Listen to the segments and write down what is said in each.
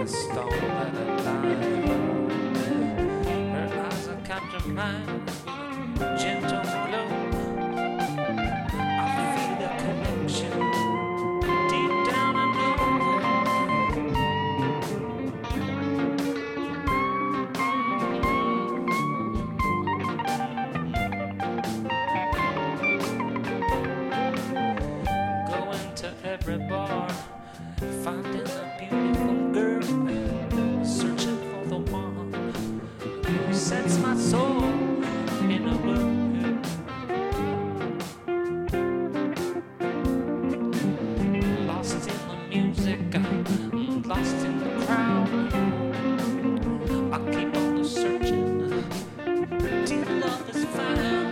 the stone that alive. Her eyes are captured mine with a gentle glow. I feel a connection deep down I know. Going to every bar, finding a beautiful girl, searching for the one who sets my soul in a whirl. Lost in the music, lost in the crowd. I keep on searching till love is found.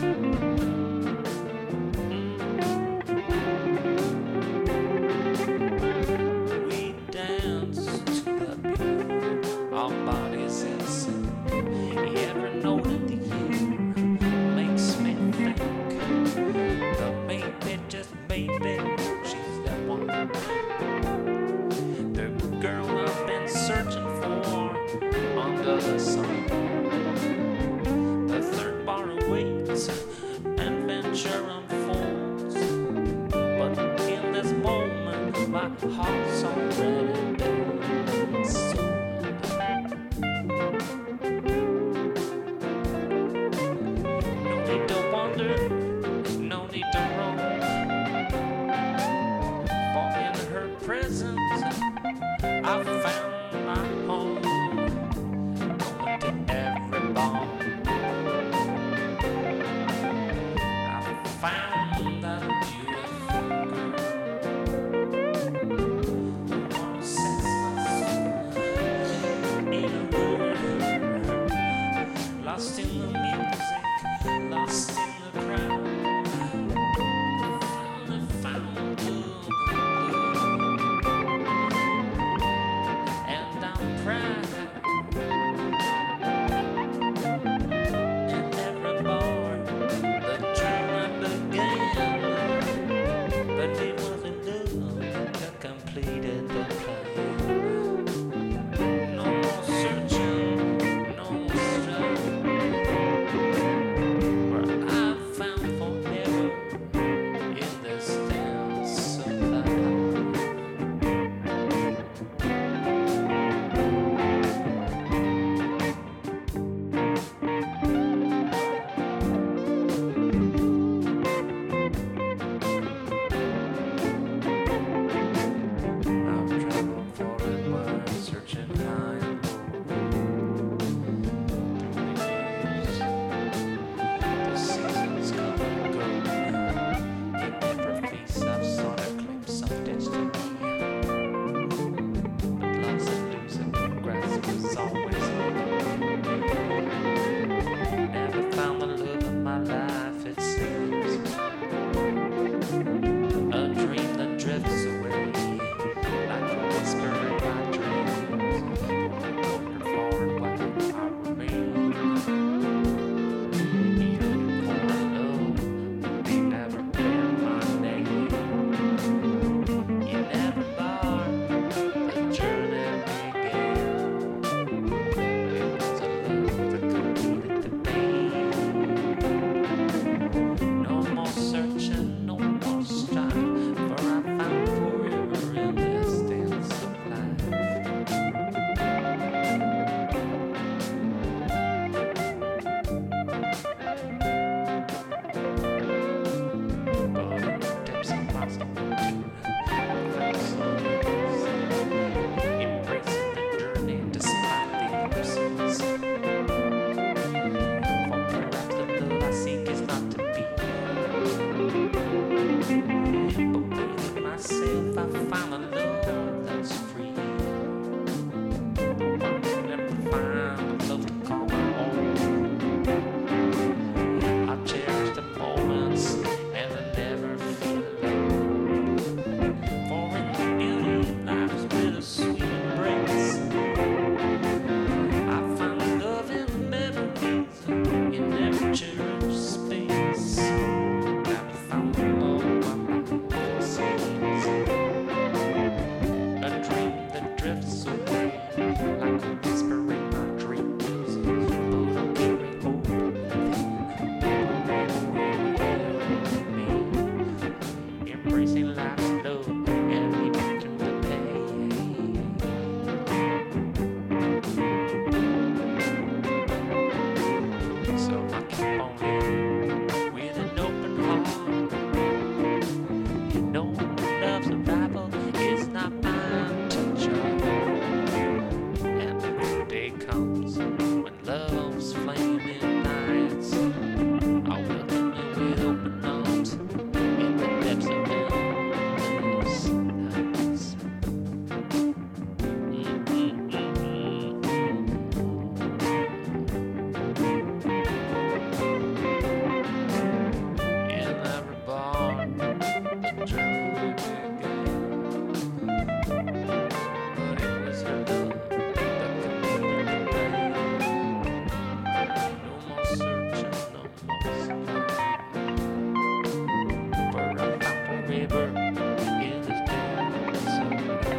We dance to the beat, our bodies in sync. Every note of the year makes me think that maybe, just maybe, she's that one. The girl I've been searching for under the sun. The third bar awaits, adventure unfolds. But in this moment, my heart's already been sold. No need to wonder, no need to roam. For in her presence, I found my home. Going to every bar, I found that beautiful girl. The one who sets my soul in a whirl. Lost in the music, lost in the crowd. Found love, and I'm proud. In every bar, the journey began, but it wasn't love that completed the plan. No more searching, no more struggle, where I found forever in this dance of life. like a whisper in my dreams. But I'll carry hope within me, embracing life's love and leaving to the pain. So I keep on living with an open heart. You know, love's survival is not mine to judge. And the day comes when love's flaming nights, I'll welcome you with open arms in the depths of endless nights. In every bar, the journey began. But it was her love that completed the pain. No more searching, no more searching. For I found a river in this dance of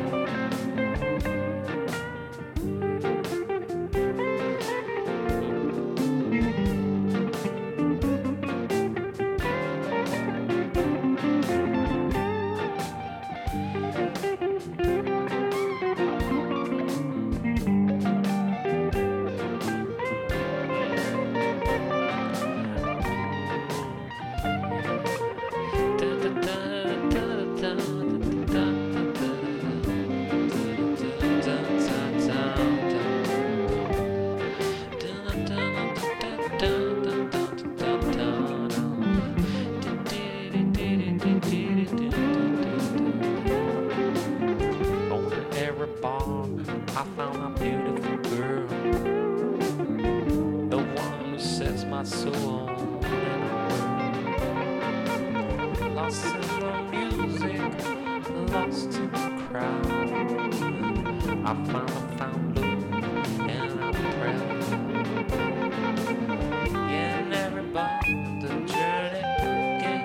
on every bar, I found a beautiful girl, the one who sets my soul in a whirl. Lost in the music, lost in the crowd, I found love and I'm proud. In every bar, the journey began.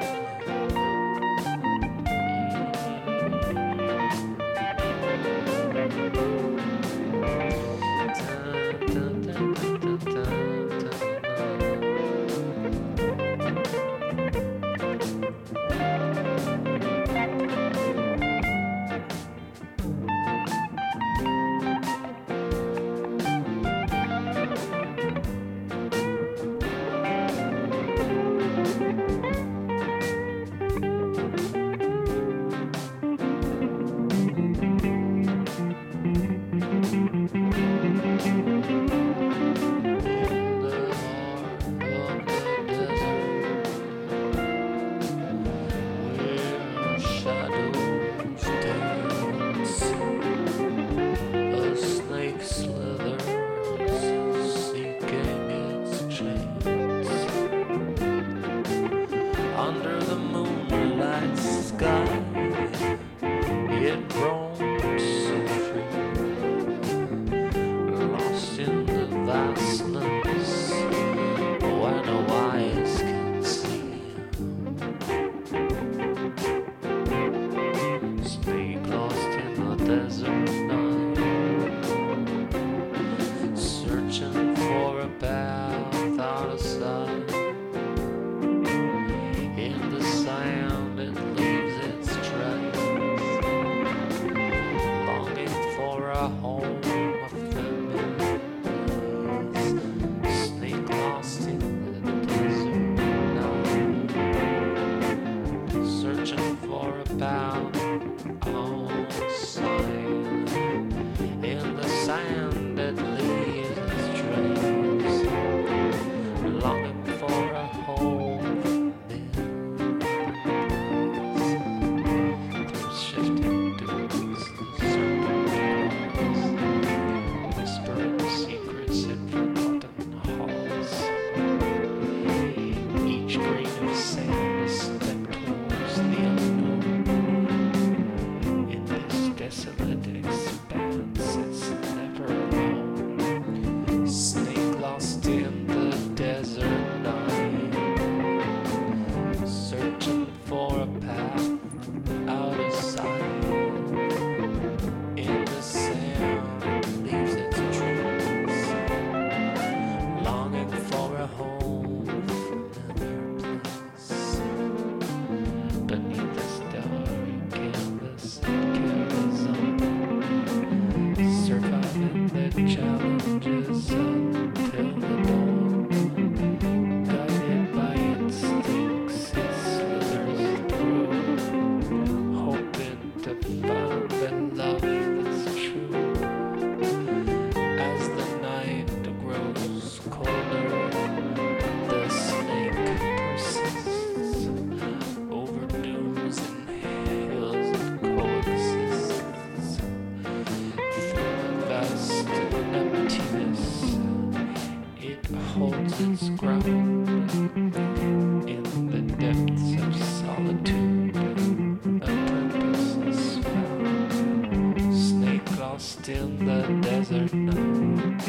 vast emptiness. It holds its ground in the depths of solitude. A purpose is found. Snake lost in the desert night,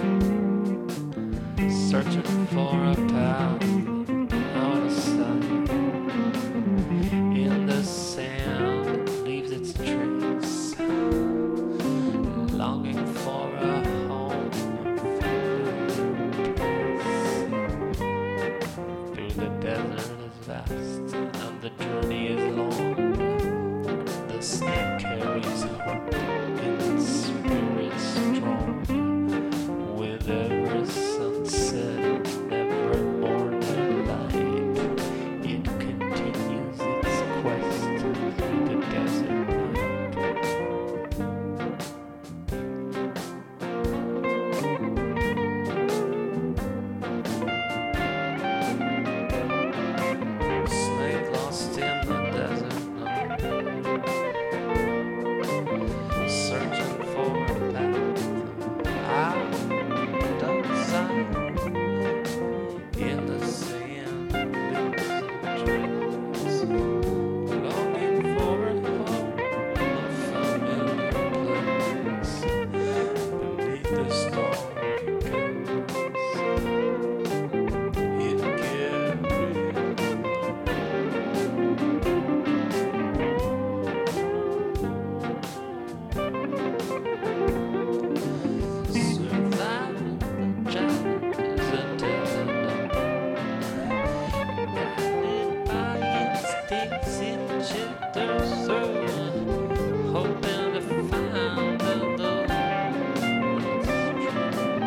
searching for a path out of sight. In the sand leaves its trace, longing for a home, through the desert is vast and the journey is long. The snake carries hope in its spirit strong. With every sunset and every morning light, it continues its quest through the desert night. Snake lost in the desert night, searching for a path out of sight. In the sand leaves trails, longing for a home, a familiar place. Beneath the stormy skies, it surviving the challenges of desert night. Guided by instincts, it jitters through, hoping to find the lost trail.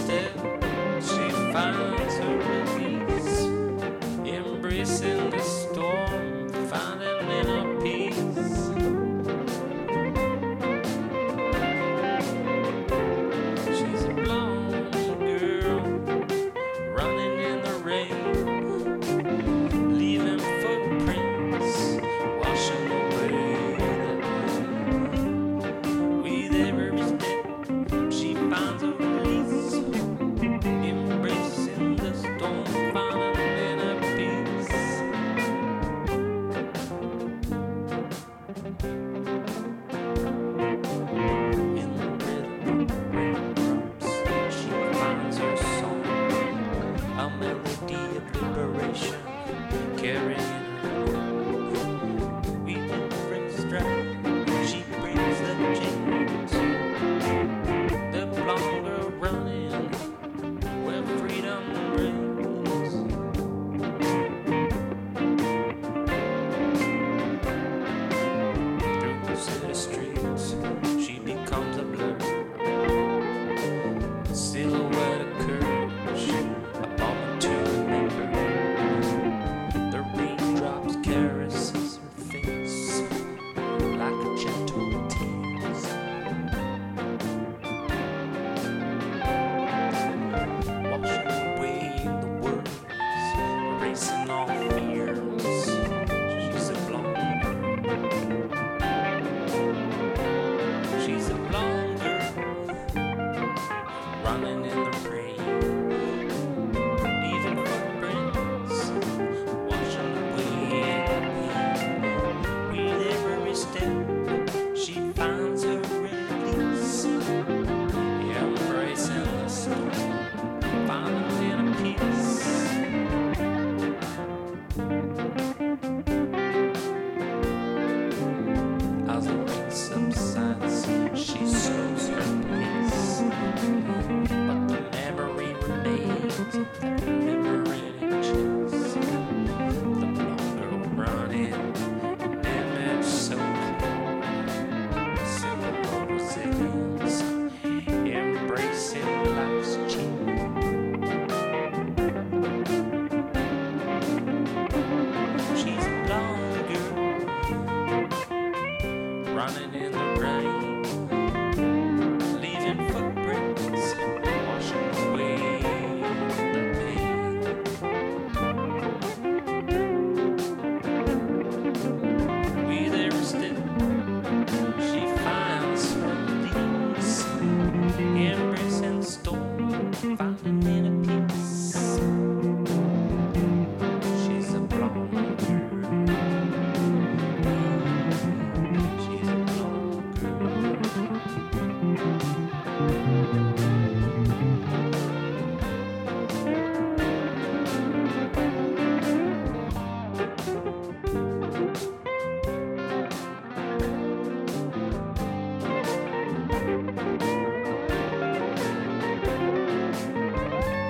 step, she finds her release, embracing the storm, finding inner peace. She's a blonde girl running in the rain, leaving footprints, washing away the pain. With every step, she finds a release, embracing the storm, finding inner peace. In the rhythm of raindrops, she finds her song, a melody of liberation, carrying her home. Weaving the strap, she brings the chains. The blonde girl running where freedom reigns. Through the city streets, she becomes a blur, a silhouette of courage, a moment to remember. The raindrops caresses her face like a gentle tease. Washing away the worries, erasing all fears. She's a blonde girl. She's a blonde girl running in the rain, leaving footprints, washing away the pain. With every step, she finds her release, embracing the storm, finding inner peace. As the rain subsides, she slows her pace, but the memory remains of that liberating chase. The blonde girl running, an image so clear, symbol of resilience, embracing life's cheat. She's a blonde girl running in the rain, leaving footprints, washing away the pain. With every step, she finds her release, embracing the storm, finding inner peace. She's a blonde girl. She's a blonde girl.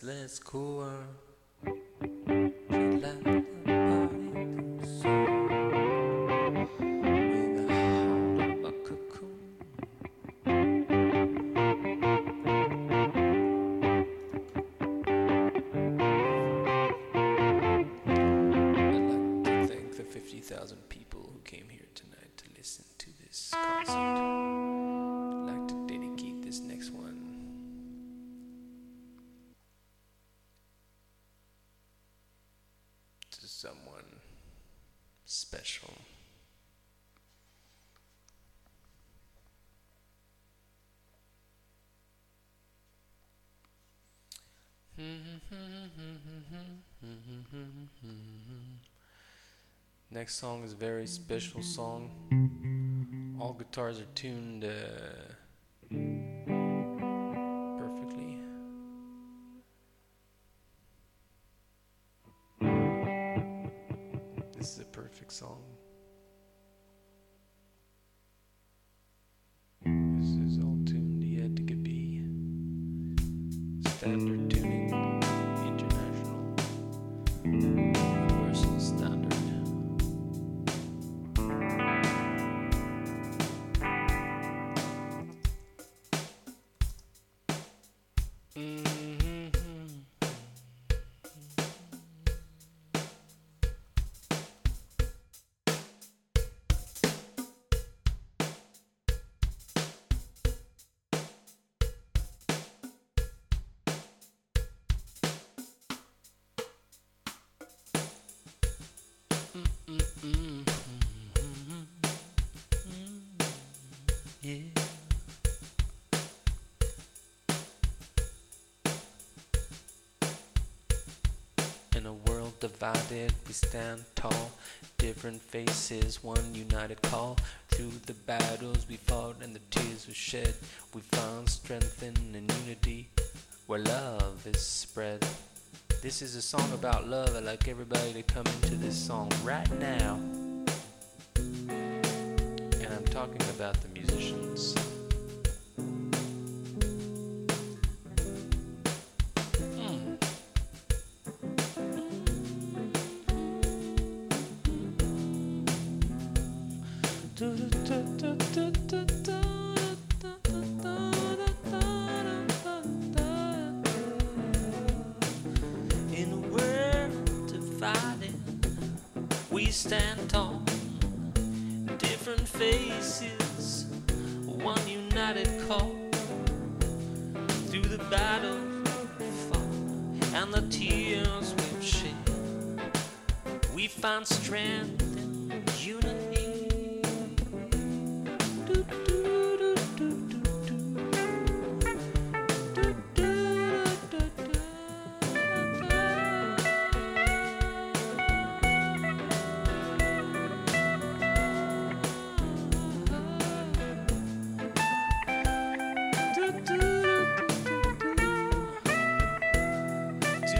restless core. She left the party too soon with the heart of a cocoon. I'd like to thank the 50,000 people who came here tonight to listen to this concert. I'd like to dedicate this next one to someone special. Next song is a very special song. All guitars are tuned perfectly. This is a perfect song. This is all tuned E to B. Standard tuning, international, universal standard. Yeah. In a world divided, we stand tall. Different faces, one united call. Through the battles we fought and the tears we shed, we found strength in unity where love is spread. This is a song about love. I'd like everybody to come into this song right now. And I'm talking about the musicians. In a world divided, we stand tall. Different faces, one united call. Through the battles we fought and the tears we've shed, we found strength in unity.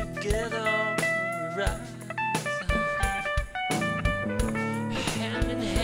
Together we rise, hand in hand.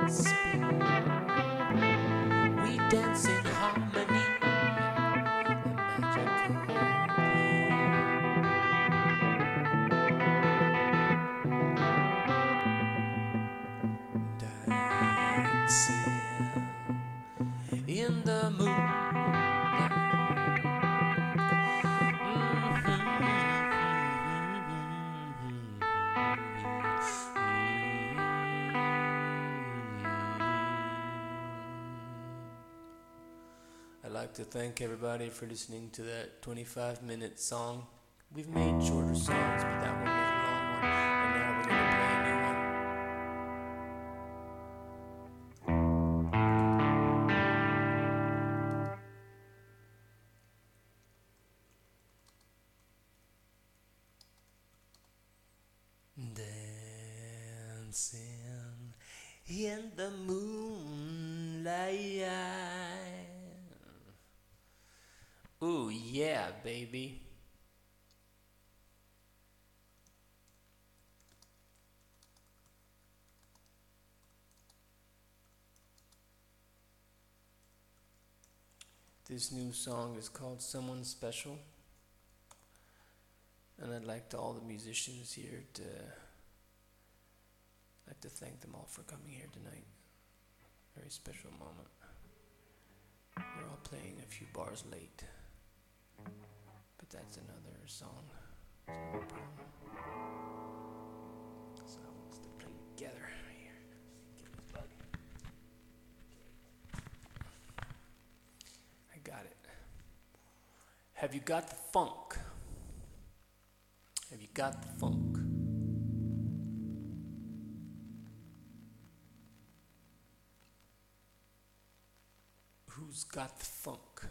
spin. We dance in harmony and magical. Dancing in the moonlight. I'd like to thank everybody for listening to that 25-minute song. We've made shorter songs, but that one was a long one, and now we're going to play a new one. Dancing in the moonlight. Ooh, yeah, baby. This new song is called Someone Special. And I'd like all the musicians here to thank them all for coming here tonight. Very special moment. We're all playing a few bars late, but that's another song. So no problem. So I want us to play together here. Give me a bug. I got it. Have you got the funk? Have you got the funk? Who's got the funk?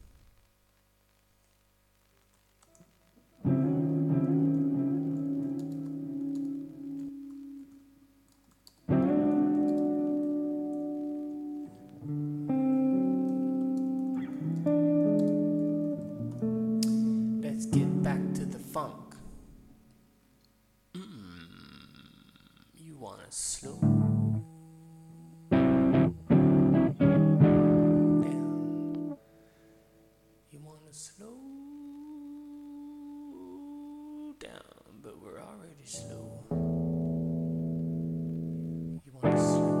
Let's get back to the funk. You wanna slow down? You wanna slow down, but we're already slow. You wanna slow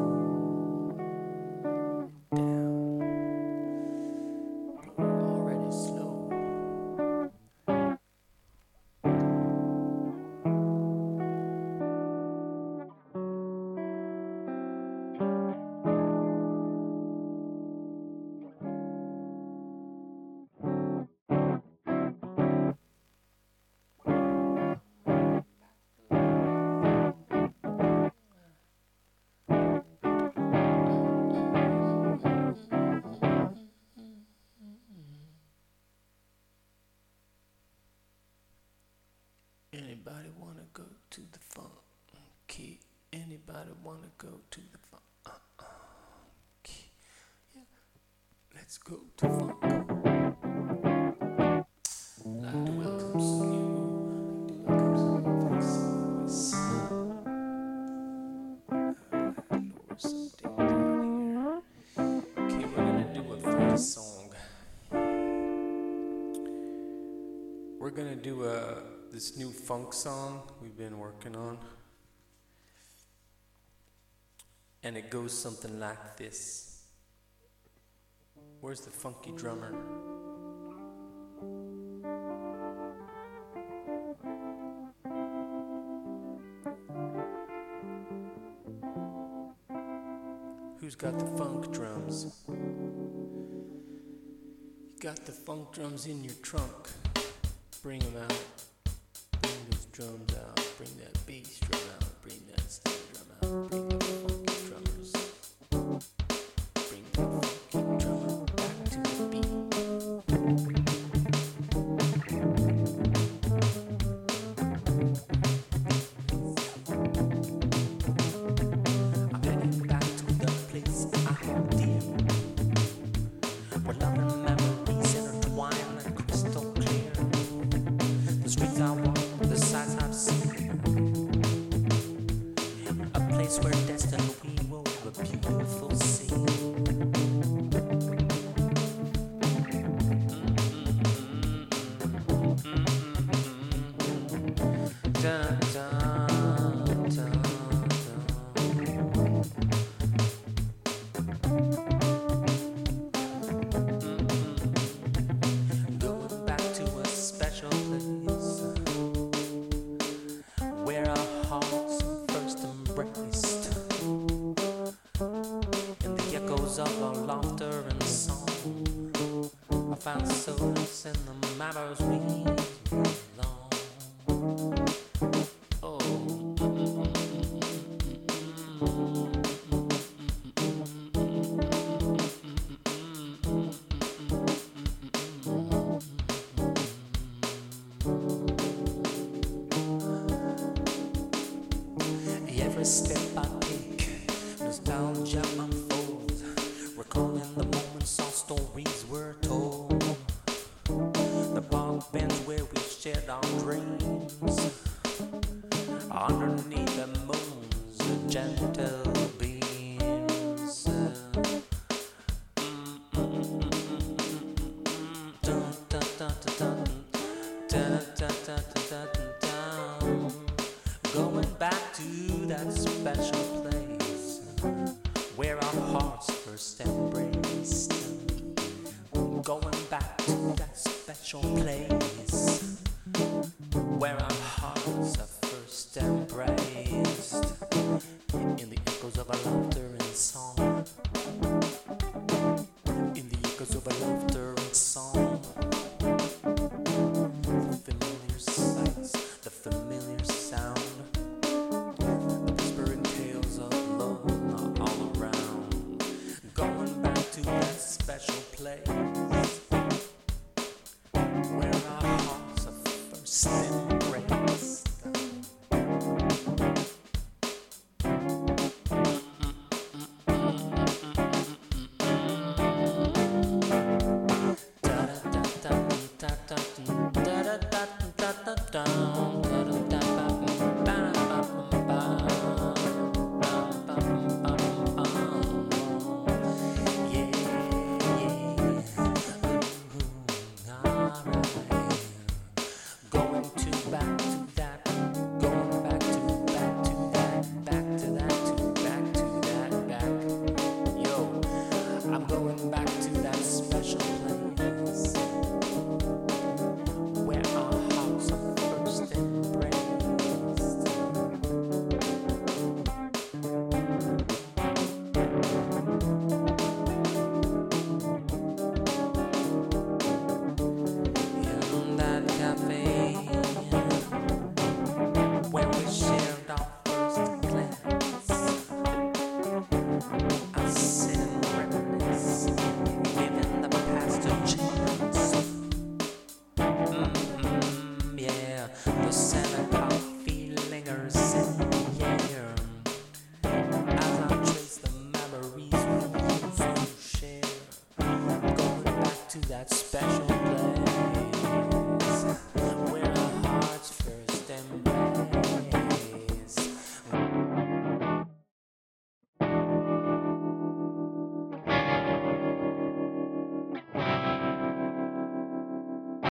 down, but we're already slow. Anybody wanna go to the funky? Anybody wanna go to the funky? Yeah, let's go to funk. I'd like to welcome some new voice. Lower something down here. Okay, we're gonna do a funky song. We're gonna do this new funk song we've been working on, and it goes something like this. Where's the funky drummer? Who's got the funk drums? You got the funk drums in your trunk. Bring them out. Bring those drums out. Bring that bass drum out. Bring that snare drum out. Bring the funky drummers. Bring that funky drummer back to the beat. I'm heading back to the place I hold dear, where love and memories intertwine and crystal clear. The streets I walk, the sights I've seen, a place where destiny beautiful scene. Dun, dun, dun, dun. Going back to a special place where our hearts first embraced, in the echoes of our laughter and song. I found solace in the matters we belong. Oh. Every step I take, nostalgia unfolds, recalling the moments our stories were told. The park bench where we shared our dreams, underneath the moon's gentle beams. Dun, dun, dun, dun, dun, dun, dun, dun, dun. Going back to that special place where our hearts first embraced. Going back to that special place where our hearts are first embraced, in the echoes of our laughter and song. In the echoes of our laughter and song. The familiar sights, the familiar sound, the whispering tales of love are all around. Going back to that special place where our hearts are first embraced. I'm going back to that special place where our hearts are first embraced. In that cafe where we shared our first glance, I sit and reminisce, giving the past a chance. Yeah, the scent of coffee lingers in the air as I trace the memories we used to share. Going back to that special